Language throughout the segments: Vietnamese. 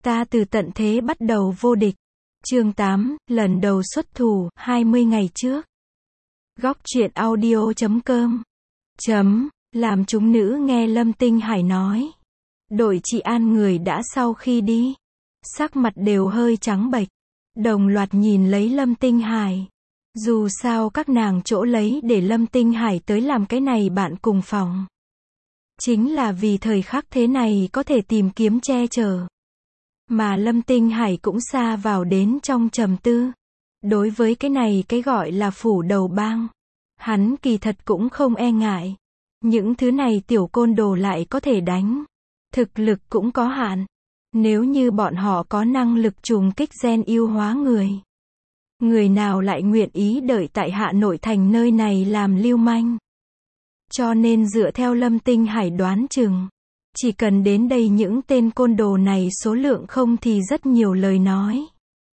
Ta từ tận thế bắt đầu vô địch. Chương 8, lần đầu xuất thủ, 20 ngày trước. Góc truyện audio.com làm chúng nữ nghe Lâm Tinh Hải nói. Đội chị An người đã sau khi đi, sắc mặt đều hơi trắng bệch, đồng loạt nhìn lấy Lâm Tinh Hải. Dù sao các nàng chỗ lấy để Lâm Tinh Hải tới làm cái này bạn cùng phòng, chính là vì thời khắc thế này có thể tìm kiếm che chở. Mà Lâm Tinh Hải cũng xa vào đến trong trầm tư. Đối với cái này cái gọi là phủ đầu bang, hắn kỳ thật cũng không e ngại. Những thứ này tiểu côn đồ lại có thể đánh, thực lực cũng có hạn. Nếu như bọn họ có năng lực trùng kích gen yêu hóa người, người nào lại nguyện ý đợi tại Hạ Nội thành nơi này làm lưu manh. Cho nên dựa theo Lâm Tinh Hải đoán chừng, chỉ cần đến đây những tên côn đồ này số lượng không thì rất nhiều lời nói,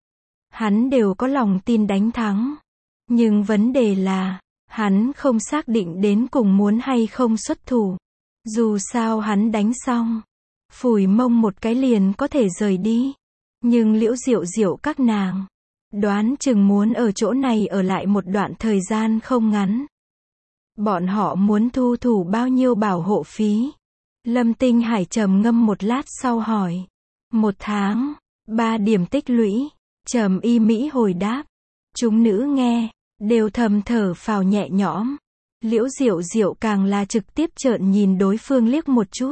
hắn đều có lòng tin đánh thắng. Nhưng vấn đề là, hắn không xác định đến cùng muốn hay không xuất thủ. Dù sao hắn đánh xong, phủi mông một cái liền có thể rời đi. Nhưng Liễu Diệu Diệu các nàng, đoán chừng muốn ở chỗ này ở lại một đoạn thời gian không ngắn. Bọn họ muốn thu thủ bao nhiêu bảo hộ phí? Lâm Tinh Hải trầm ngâm một lát sau hỏi. 1 tháng, 3 điểm tích lũy. Trầm Y Mỹ hồi đáp. Chúng nữ nghe, đều thầm thở phào nhẹ nhõm. Liễu Diệu Diệu càng là trực tiếp trợn nhìn đối phương liếc một chút.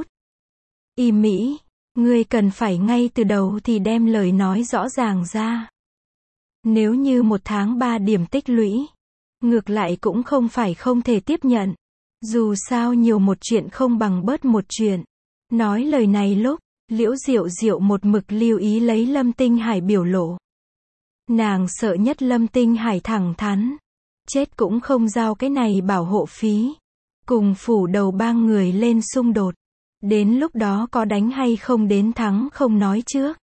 Y Mỹ, ngươi cần phải ngay từ đầu thì đem lời nói rõ ràng ra. Nếu như 1 tháng 3 điểm tích lũy, ngược lại cũng không phải không thể tiếp nhận. Dù sao nhiều một chuyện không bằng bớt một chuyện. Nói lời này lúc, Liễu Diệu Diệu một mực lưu ý lấy Lâm Tinh Hải biểu lộ. Nàng sợ nhất Lâm Tinh Hải thẳng thắn, chết cũng không giao cái này bảo hộ phí, cùng phủ đầu bang người lên xung đột. Đến lúc đó có đánh hay không đến thắng không nói trước.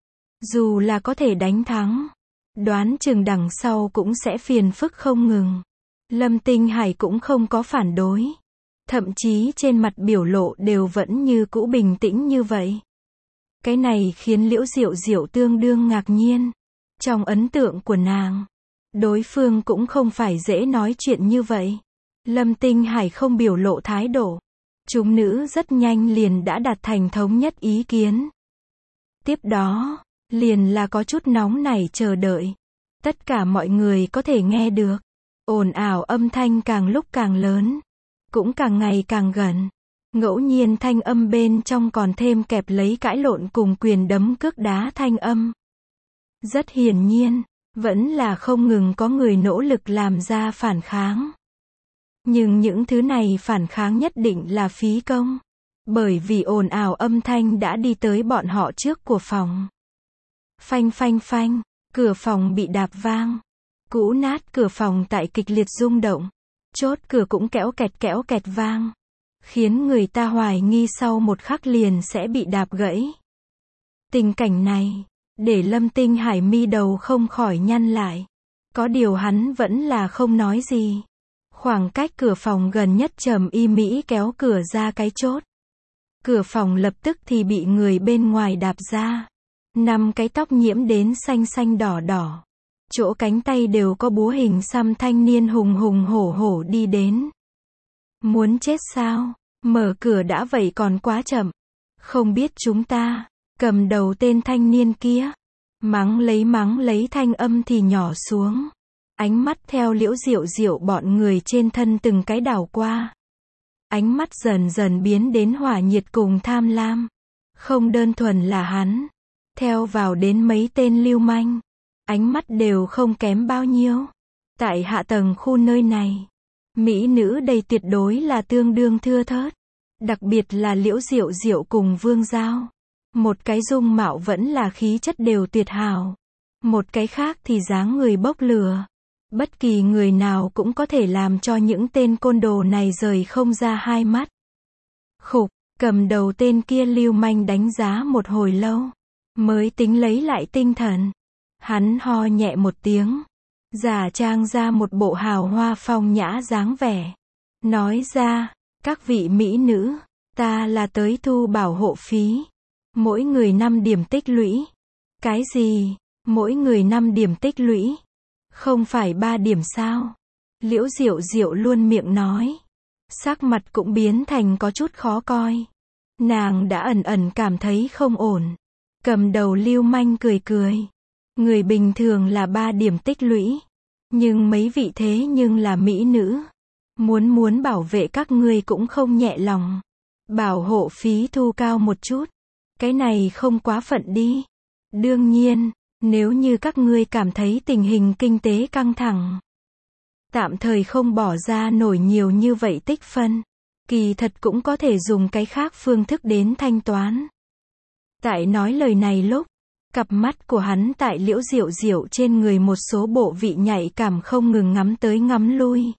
Dù là có thể đánh thắng, đoán chừng đằng sau cũng sẽ phiền phức không ngừng. Lâm Tinh Hải cũng không có phản đối, thậm chí trên mặt biểu lộ đều vẫn như cũ bình tĩnh như vậy. Cái này khiến Liễu Diệu Diệu tương đương ngạc nhiên. Trong ấn tượng của nàng, đối phương cũng không phải dễ nói chuyện như vậy. Lâm Tinh Hải không biểu lộ thái độ, chúng nữ rất nhanh liền đã đạt thành thống nhất ý kiến. Tiếp đó, liền là có chút nóng nảy chờ đợi. Tất cả mọi người có thể nghe được. Ồn ào âm thanh càng lúc càng lớn, cũng càng ngày càng gần. Ngẫu nhiên thanh âm bên trong còn thêm kẹp lấy cãi lộn cùng quyền đấm cước đá thanh âm. Rất hiển nhiên, vẫn là không ngừng có người nỗ lực làm ra phản kháng. Nhưng những thứ này phản kháng nhất định là phí công. Bởi vì ồn ào âm thanh đã đi tới bọn họ trước của phòng. Phanh phanh phanh, cửa phòng bị đạp vang. Cũ nát cửa phòng tại kịch liệt rung động. Chốt cửa cũng kéo kẹt vang, khiến người ta hoài nghi sau một khắc liền sẽ bị đạp gãy. Tình cảnh này, để Lâm Tinh Hải mi đầu không khỏi nhăn lại. Có điều hắn vẫn là không nói gì. Khoảng cách cửa phòng gần nhất Trầm Y Mỹ kéo cửa ra cái chốt. Cửa phòng lập tức thì bị người bên ngoài đạp ra. 5 cái tóc nhiễm đến xanh xanh đỏ đỏ, chỗ cánh tay đều có búa hình xăm thanh niên hùng hùng hổ hổ đi đến. Muốn chết sao? Mở cửa đã vậy còn quá chậm. Không biết chúng ta. Cầm đầu tên thanh niên kia, mắng lấy thanh âm thì nhỏ xuống. Ánh mắt theo Liễu Diệu Diệu bọn người trên thân từng cái đảo qua. Ánh mắt dần dần biến đến hỏa nhiệt cùng tham lam. Không đơn thuần là hắn, theo vào đến mấy tên lưu manh, ánh mắt đều không kém bao nhiêu. Tại hạ tầng khu nơi này, mỹ nữ đây tuyệt đối là tương đương thưa thớt. Đặc biệt là Liễu Diệu Diệu cùng Vương Giao. Một cái dung mạo vẫn là khí chất đều tuyệt hảo. Một cái khác thì dáng người bốc lửa. Bất kỳ người nào cũng có thể làm cho những tên côn đồ này rời không ra hai mắt. Khục, cầm đầu tên kia lưu manh đánh giá một hồi lâu, mới tính lấy lại tinh thần. Hắn ho nhẹ một tiếng, giả trang ra một bộ hào hoa phong nhã dáng vẻ. Nói ra, các vị mỹ nữ, ta là tới thu bảo hộ phí. Mỗi người 5 điểm tích lũy. Cái gì? Mỗi người 5 điểm tích lũy. Không phải 3 điểm sao? Liễu Diệu Diệu luôn miệng nói. Sắc mặt cũng biến thành có chút khó coi. Nàng đã ẩn ẩn cảm thấy không ổn. Cầm đầu lưu manh cười cười. Người bình thường là 3 điểm tích lũy. Nhưng mấy vị thế nhưng là mỹ nữ. Muốn bảo vệ các ngươi cũng không nhẹ lòng. Bảo hộ phí thu cao một chút. Cái này không quá phận đi. Đương nhiên, nếu như các ngươi cảm thấy tình hình kinh tế căng thẳng, tạm thời không bỏ ra nổi nhiều như vậy tích phân, kỳ thật cũng có thể dùng cái khác phương thức đến thanh toán. Tại nói lời này lúc, cặp mắt của hắn tại Liễu Diệu Diệu trên người một số bộ vị nhạy cảm không ngừng ngắm tới ngắm lui.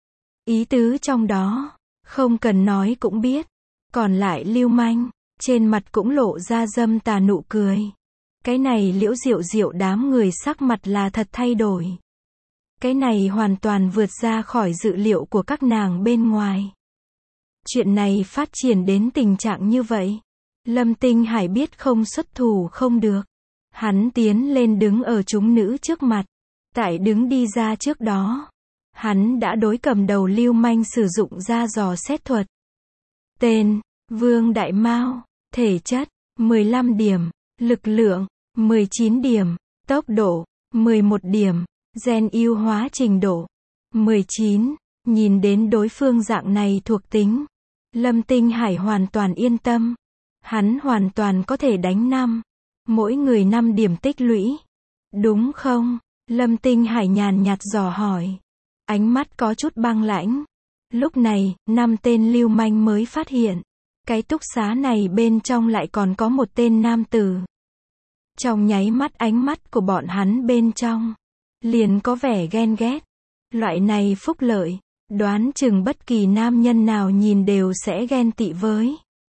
Ý tứ trong đó, không cần nói cũng biết. Còn lại lưu manh, trên mặt cũng lộ ra dâm tà nụ cười. Cái này Liễu Diệu Diệu đám người sắc mặt là thật thay đổi. Cái này hoàn toàn vượt ra khỏi dự liệu của các nàng bên ngoài. Chuyện này phát triển đến tình trạng như vậy. Lâm Tinh Hải biết không xuất thủ không được. Hắn tiến lên đứng ở chúng nữ trước mặt. Tại đứng đi ra trước đó, hắn đã đối cầm đầu lưu manh sử dụng ra dò xét thuật. Tên, Vương Đại Mao, thể chất, 15 điểm, lực lượng, 19 điểm, tốc độ, 11 điểm, gen ưu hóa trình độ, 19, nhìn đến đối phương dạng này thuộc tính. Lâm Tinh Hải hoàn toàn yên tâm. Hắn hoàn toàn có thể đánh 5. Mỗi người 5 điểm tích lũy. Đúng không? Lâm Tinh Hải nhàn nhạt dò hỏi. Ánh mắt có chút băng lãnh. Lúc này, 5 tên lưu manh mới phát hiện. Cái túc xá này bên trong lại còn có một tên nam tử. Trong nháy mắt ánh mắt của bọn hắn bên trong, liền có vẻ ghen ghét. Loại này phúc lợi, đoán chừng bất kỳ nam nhân nào nhìn đều sẽ ghen tị với.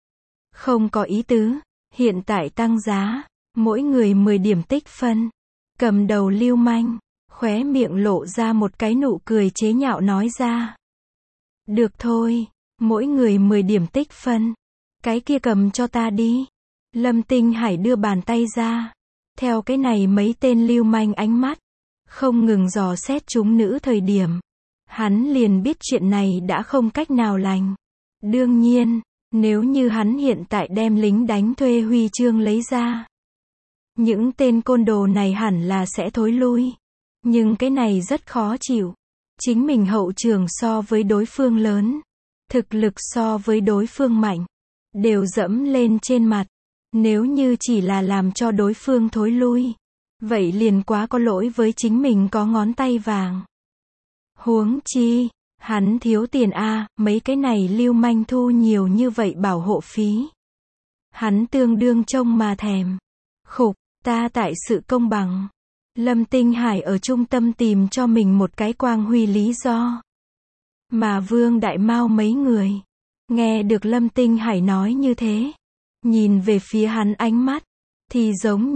Không có ý tứ, hiện tại tăng giá, mỗi người 10 điểm tích phân. Cầm đầu lưu manh, khóe miệng lộ ra một cái nụ cười chế nhạo nói ra. Được thôi, mỗi người 10 điểm tích phân. Cái kia cầm cho ta đi. Lâm Tinh Hải đưa bàn tay ra. Theo cái này mấy tên lưu manh ánh mắt, không ngừng dò xét chúng nữ thời điểm. Hắn liền biết chuyện này đã không cách nào lành. Đương nhiên, nếu như hắn hiện tại đem lính đánh thuê huy chương lấy ra, những tên côn đồ này hẳn là sẽ thối lui. Nhưng cái này rất khó chịu. Chính mình hậu trường so với đối phương lớn, thực lực so với đối phương mạnh, đều dẫm lên trên mặt. Nếu như chỉ là làm cho đối phương thối lui, vậy liền quá có lỗi với chính mình có ngón tay vàng. Huống chi, hắn thiếu tiền a, mấy cái này lưu manh thu nhiều như vậy bảo hộ phí. Hắn tương đương trông mà thèm. Khục, ta tại sự công bằng. Lâm Tinh Hải ở trung tâm tìm cho mình một cái quang huy lý do. Mà Vương Đại Mao mấy người, nghe được Lâm Tinh Hải nói như thế, nhìn về phía hắn ánh mắt, thì giống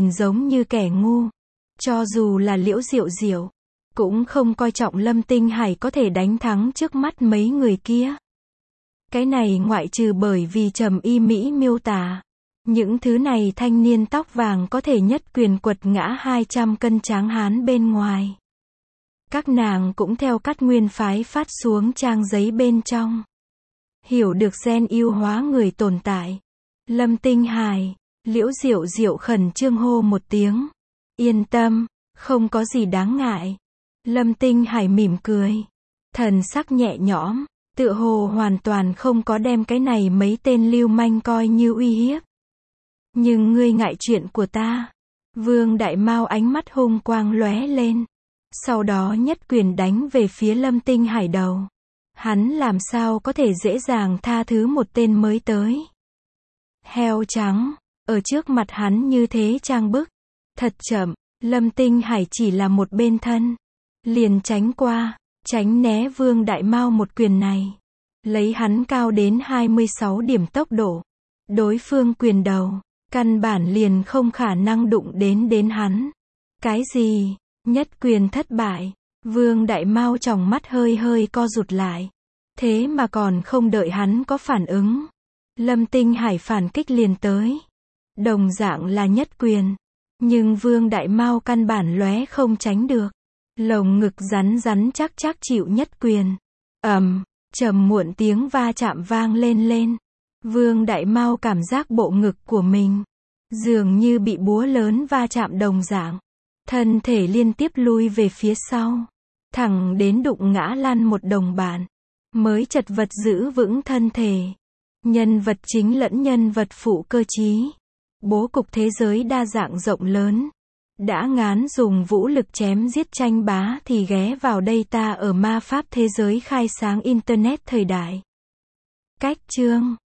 như kẻ ngu. Cho dù là Liễu Diệu Diệu, cũng không coi trọng Lâm Tinh Hải có thể đánh thắng trước mắt mấy người kia. Cái này ngoại trừ bởi vì Trầm Y Mỹ miêu tả, những thứ này thanh niên tóc vàng có thể nhất quyền quật ngã 200 cân tráng hán bên ngoài. Các nàng cũng theo Cát Nguyên phái phát xuống trang giấy bên trong. Hiểu được gen ưu hóa người tồn tại. Lâm Tinh Hải, Liễu Diệu Diệu khẩn trương hô một tiếng. Yên tâm, không có gì đáng ngại. Lâm Tinh Hải mỉm cười. Thần sắc nhẹ nhõm, tựa hồ hoàn toàn không có đem cái này mấy tên lưu manh coi như uy hiếp. Nhưng ngươi ngại chuyện của ta. Vương Đại Mao ánh mắt hung quang lóe lên. Sau đó nhất quyền đánh về phía Lâm Tinh Hải đầu. Hắn làm sao có thể dễ dàng tha thứ một tên mới tới. Heo trắng, ở trước mặt hắn như thế trang bức. Thật chậm, Lâm Tinh Hải chỉ là một bên thân. Liền tránh qua, tránh né Vương Đại Mao một quyền này. Lấy hắn cao đến 26 điểm tốc độ. Đối phương quyền đầu, căn bản liền không khả năng đụng đến hắn. Cái gì? Nhất quyền thất bại. Vương Đại Mao tròng mắt hơi co rụt lại. Thế mà còn không đợi hắn có phản ứng. Lâm Tinh Hải phản kích liền tới. Đồng dạng là nhất quyền. Nhưng Vương Đại Mao căn bản lóe không tránh được. Lồng ngực rắn rắn chắc chắc chịu nhất quyền. Trầm muộn tiếng va chạm vang lên. Vương Đại Mao cảm giác bộ ngực của mình dường như bị búa lớn va chạm đồng dạng. Thân thể liên tiếp lui về phía sau. Thẳng đến đụng ngã lăn một đồng bạn. Mới chật vật giữ vững thân thể. Nhân vật chính lẫn nhân vật phụ cơ trí. Bố cục thế giới đa dạng rộng lớn. Đã ngán dùng vũ lực chém giết tranh bá thì ghé vào đây ta ở ma pháp thế giới khai sáng Internet thời đại. Cách chương